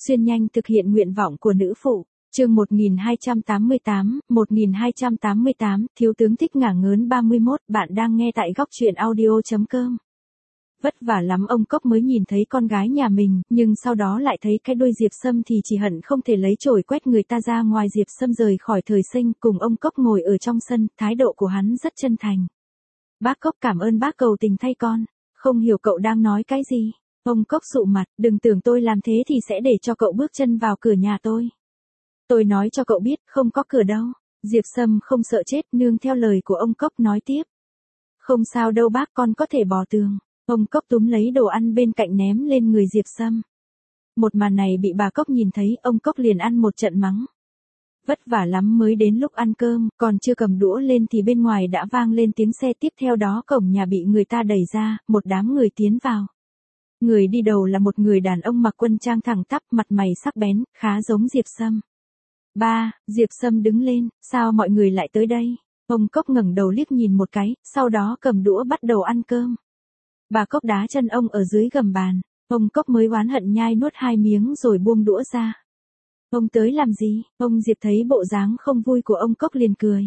Xuyên nhanh thực hiện nguyện vọng của nữ phụ. Chương 1288, thiếu tướng thích ngả ngớn 31, bạn đang nghe tại góc truyện audio.com. Vất vả lắm ông Cốc mới nhìn thấy con gái nhà mình, nhưng sau đó lại thấy cái đuôi Diệp Sâm thì chỉ hận không thể lấy chổi quét người ta ra ngoài. Diệp Sâm rời khỏi Thời Sinh, cùng ông Cốc ngồi ở trong sân, thái độ của hắn rất chân thành. Bác Cốc cảm ơn bác cầu tình thay con, không hiểu cậu đang nói cái gì. Ông Cốc sụ mặt, đừng tưởng tôi làm thế thì sẽ để cho cậu bước chân vào cửa nhà tôi. Tôi nói cho cậu biết, không có cửa đâu. Diệp Sâm không sợ chết, nương theo lời của ông Cốc nói tiếp. Không sao đâu bác, con có thể bò tường. Ông Cốc túm lấy đồ ăn bên cạnh ném lên người Diệp Sâm. Một màn này bị bà Cốc nhìn thấy, ông Cốc liền ăn một trận mắng. Vất vả lắm mới đến lúc ăn cơm, còn chưa cầm đũa lên thì bên ngoài đã vang lên tiếng xe, tiếp theo đó cổng nhà bị người ta đẩy ra, một đám người tiến vào. Người đi đầu là một người đàn ông mặc quân trang thẳng tắp, mặt mày sắc bén, khá giống Diệp Sâm. Ba, Diệp Sâm đứng lên, sao mọi người lại tới đây? Ông Cốc ngẩng đầu liếc nhìn một cái, sau đó cầm đũa bắt đầu ăn cơm. Bà Cốc đá chân ông ở dưới gầm bàn, ông Cốc mới oán hận nhai nuốt 2 miếng rồi buông đũa ra. Ông tới làm gì? Ông Diệp thấy bộ dáng không vui của ông Cốc liền cười.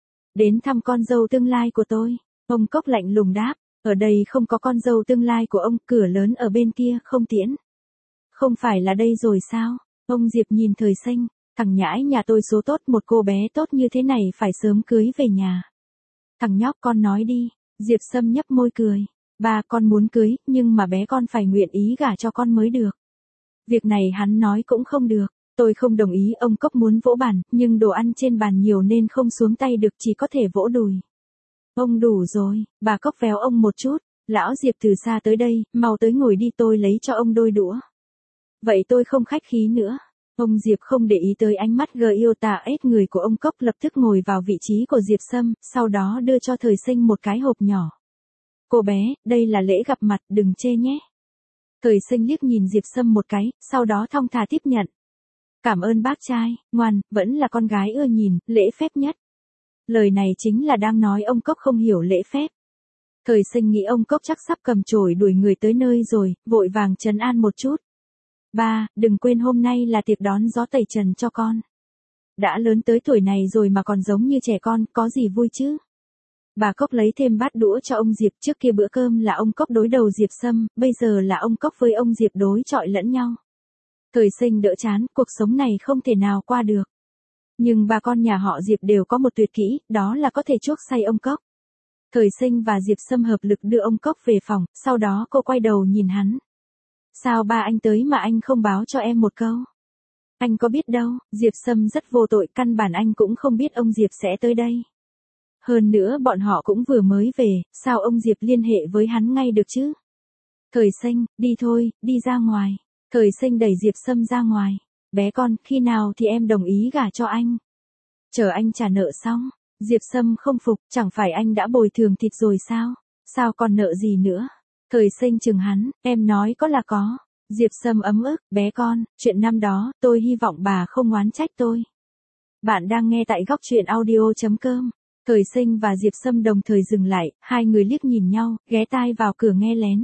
Đến thăm con dâu tương lai của tôi. Ông Cốc lạnh lùng đáp, ở đây không có con dâu tương lai của ông, cửa lớn ở bên kia, không tiễn. Không phải là đây rồi sao? Ông Diệp nhìn Thời Sinh, thằng nhãi nhà tôi số tốt, một cô bé tốt như thế này phải sớm cưới về nhà. Thằng nhóc con nói đi. Diệp Sâm nhấp môi cười. Ba, con muốn cưới, nhưng mà bé con phải nguyện ý gả cho con mới được. Việc này hắn nói cũng không được. Tôi không đồng ý. Ông Cốc muốn vỗ bàn, nhưng đồ ăn trên bàn nhiều nên không xuống tay được, chỉ có thể vỗ đùi. Ông đủ rồi. Bà Cốc véo ông một chút. Lão Diệp từ xa tới đây, mau tới ngồi đi, tôi lấy cho ông đôi đũa. Vậy tôi không khách khí nữa. Ông Diệp không để ý tới ánh mắt gờ yêu tà ếch người của ông Cốc, lập tức ngồi vào vị trí của Diệp Sâm, sau đó đưa cho Thời Sinh một cái hộp nhỏ. Cô bé, đây là lễ gặp mặt, đừng chê nhé. Thời Sinh liếc nhìn Diệp Sâm một cái, sau đó thong thả tiếp nhận. Cảm ơn bác trai, ngoan, vẫn là con gái ưa nhìn, lễ phép nhất. Lời này chính là đang nói ông Cốc không hiểu lễ phép. Thời Sinh nghĩ ông Cốc chắc sắp cầm chổi đuổi người tới nơi rồi, vội vàng trấn an một chút. Ba, đừng quên hôm nay là tiệc đón gió tẩy trần cho con. Đã lớn tới tuổi này rồi mà còn giống như trẻ con, có gì vui chứ? Bà Cốc lấy thêm bát đũa cho ông Diệp, trước kia bữa cơm là ông Cốc đối đầu Diệp Sâm, bây giờ là ông Cốc với ông Diệp đối chọi lẫn nhau. Thời Sinh đỡ chán, cuộc sống này không thể nào qua được. Nhưng ba con nhà họ Diệp đều có một tuyệt kỹ, đó là có thể chuốc say ông Cốc. Thời Sinh và Diệp Sâm hợp lực đưa ông Cốc về phòng, sau đó cô quay đầu nhìn hắn. Sao ba anh tới mà anh không báo cho em một câu? Anh có biết đâu, Diệp Sâm rất vô tội, căn bản anh cũng không biết ông Diệp sẽ tới đây. Hơn nữa bọn họ cũng vừa mới về, sao ông Diệp liên hệ với hắn ngay được chứ? Thời Sinh, đi thôi, đi ra ngoài. Thời Sinh đẩy Diệp Sâm ra ngoài. Bé con, khi nào thì em đồng ý gả cho anh? Chờ anh trả nợ xong. Diệp Sâm không phục, chẳng phải anh đã bồi thường thịt rồi sao? Sao còn nợ gì nữa? Thời Sinh chừng hắn, em nói có là có. Diệp Sâm ấm ức, bé con, chuyện năm đó, tôi hy vọng bà không oán trách tôi. Bạn đang nghe tại góc truyện audio.com. Thời Sinh và Diệp Sâm đồng thời dừng lại, hai người liếc nhìn nhau, ghé tai vào cửa nghe lén.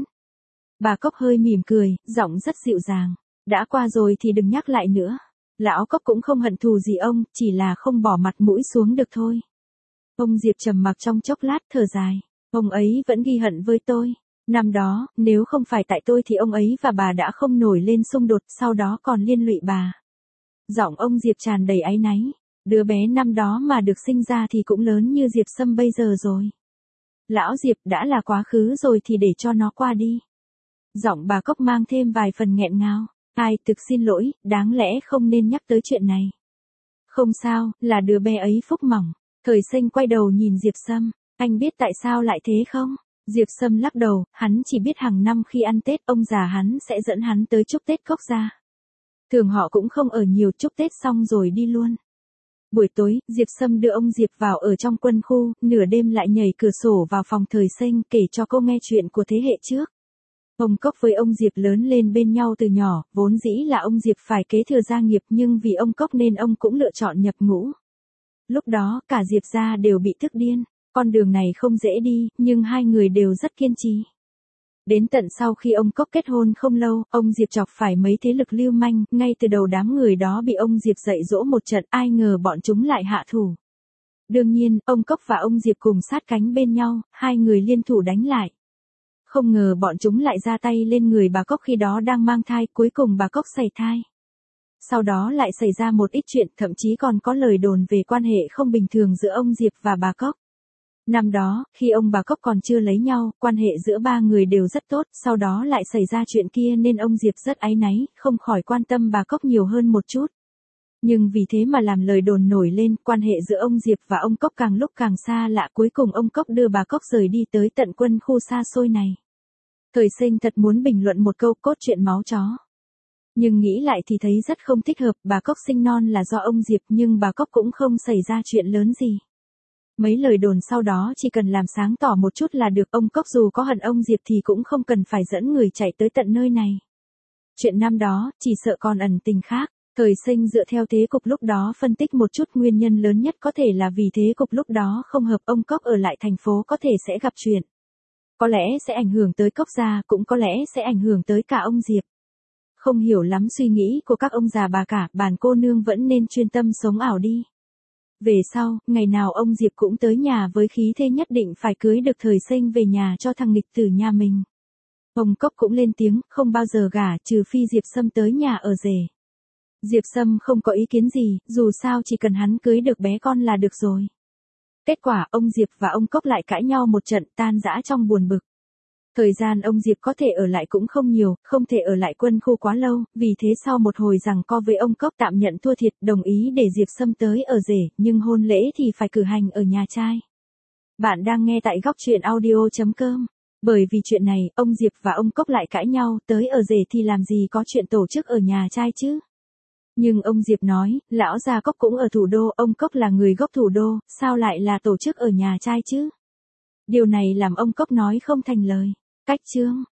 Bà Cốc hơi mỉm cười, giọng rất dịu dàng. Đã qua rồi thì đừng nhắc lại nữa. Lão Cốc cũng không hận thù gì ông, chỉ là không bỏ mặt mũi xuống được thôi. Ông Diệp trầm mặc trong chốc lát, thở dài. Ông ấy vẫn ghi hận với tôi. Năm đó, nếu không phải tại tôi thì ông ấy và bà đã không nổi lên xung đột, sau đó còn liên lụy bà. Giọng ông Diệp tràn đầy áy náy. Đứa bé năm đó mà được sinh ra thì cũng lớn như Diệp Sâm bây giờ rồi. Lão Diệp, đã là quá khứ rồi thì để cho nó qua đi. Giọng bà Cốc mang thêm vài phần nghẹn ngào. Ai, thực xin lỗi, đáng lẽ không nên nhắc tới chuyện này. Không sao, là đứa bé ấy phúc mỏng. Thời Sinh quay đầu nhìn Diệp Sâm. Anh biết tại sao lại thế không? Diệp Sâm lắc đầu, hắn chỉ biết hàng năm khi ăn Tết ông già hắn sẽ dẫn hắn tới chúc Tết Cốc Gia. Thường họ cũng không ở nhiều, chúc Tết xong rồi đi luôn. Buổi tối, Diệp Sâm đưa ông Diệp vào ở trong quân khu, nửa đêm lại nhảy cửa sổ vào phòng Thời Sinh kể cho cô nghe chuyện của thế hệ trước. Ông Cốc với ông Diệp lớn lên bên nhau từ nhỏ, vốn dĩ là ông Diệp phải kế thừa gia nghiệp nhưng vì ông Cốc nên ông cũng lựa chọn nhập ngũ. Lúc đó, cả Diệp gia đều bị tức điên. Con đường này không dễ đi, nhưng hai người đều rất kiên trì. Đến tận sau khi ông Cốc kết hôn không lâu, ông Diệp chọc phải mấy thế lực lưu manh, ngay từ đầu đám người đó bị ông Diệp dạy dỗ một trận, ai ngờ bọn chúng lại hạ thủ. Đương nhiên, ông Cốc và ông Diệp cùng sát cánh bên nhau, hai người liên thủ đánh lại. Không ngờ bọn chúng lại ra tay lên người bà Cốc khi đó đang mang thai, cuối cùng bà Cốc sảy thai. Sau đó lại xảy ra một ít chuyện, thậm chí còn có lời đồn về quan hệ không bình thường giữa ông Diệp và bà Cốc. Năm đó, khi ông bà Cốc còn chưa lấy nhau, quan hệ giữa ba người đều rất tốt, sau đó lại xảy ra chuyện kia nên ông Diệp rất áy náy, không khỏi quan tâm bà Cốc nhiều hơn một chút. Nhưng vì thế mà làm lời đồn nổi lên, quan hệ giữa ông Diệp và ông Cốc càng lúc càng xa lạ, cuối cùng ông Cốc đưa bà Cốc rời đi tới tận quân khu xa xôi này. Thời Sinh thật muốn bình luận một câu cốt truyện máu chó. Nhưng nghĩ lại thì thấy rất không thích hợp, bà Cốc sinh non là do ông Diệp nhưng bà Cốc cũng không xảy ra chuyện lớn gì. Mấy lời đồn sau đó chỉ cần làm sáng tỏ một chút là được, ông Cốc dù có hận ông Diệp thì cũng không cần phải dẫn người chạy tới tận nơi này. Chuyện năm đó, chỉ sợ còn ẩn tình khác. Thời Sinh dựa theo thế cục lúc đó phân tích một chút, nguyên nhân lớn nhất có thể là vì thế cục lúc đó không hợp, ông Cốc ở lại thành phố có thể sẽ gặp chuyện. Có lẽ sẽ ảnh hưởng tới Cốc gia, cũng có lẽ sẽ ảnh hưởng tới cả ông Diệp. Không hiểu lắm suy nghĩ của các ông già bà cả, bản cô nương vẫn nên chuyên tâm sống ảo đi. Về sau, ngày nào ông Diệp cũng tới nhà với khí thế nhất định phải cưới được Thời Sinh về nhà cho thằng nghịch tử nhà mình. Ông Cốc cũng lên tiếng, không bao giờ gả, trừ phi Diệp Sâm tới nhà ở rể. Diệp Sâm không có ý kiến gì, dù sao chỉ cần hắn cưới được bé con là được rồi. Kết quả, ông Diệp và ông Cốc lại cãi nhau một trận, tan rã trong buồn bực. Thời gian ông Diệp có thể ở lại cũng không nhiều, không thể ở lại quân khu quá lâu, vì thế sau một hồi giằng co với ông Cốc tạm nhận thua thiệt, đồng ý để Diệp Sâm tới ở rể, nhưng hôn lễ thì phải cử hành ở nhà trai. Bạn đang nghe tại góc truyện audio.com. Bởi vì chuyện này, ông Diệp và ông Cốc lại cãi nhau, tới ở rể thì làm gì có chuyện tổ chức ở nhà trai chứ. Nhưng ông Diệp nói, lão gia Cốc cũng ở thủ đô, ông Cốc là người gốc thủ đô, sao lại là tổ chức ở nhà trai chứ? Điều này làm ông Cốc nói không thành lời. Cách chương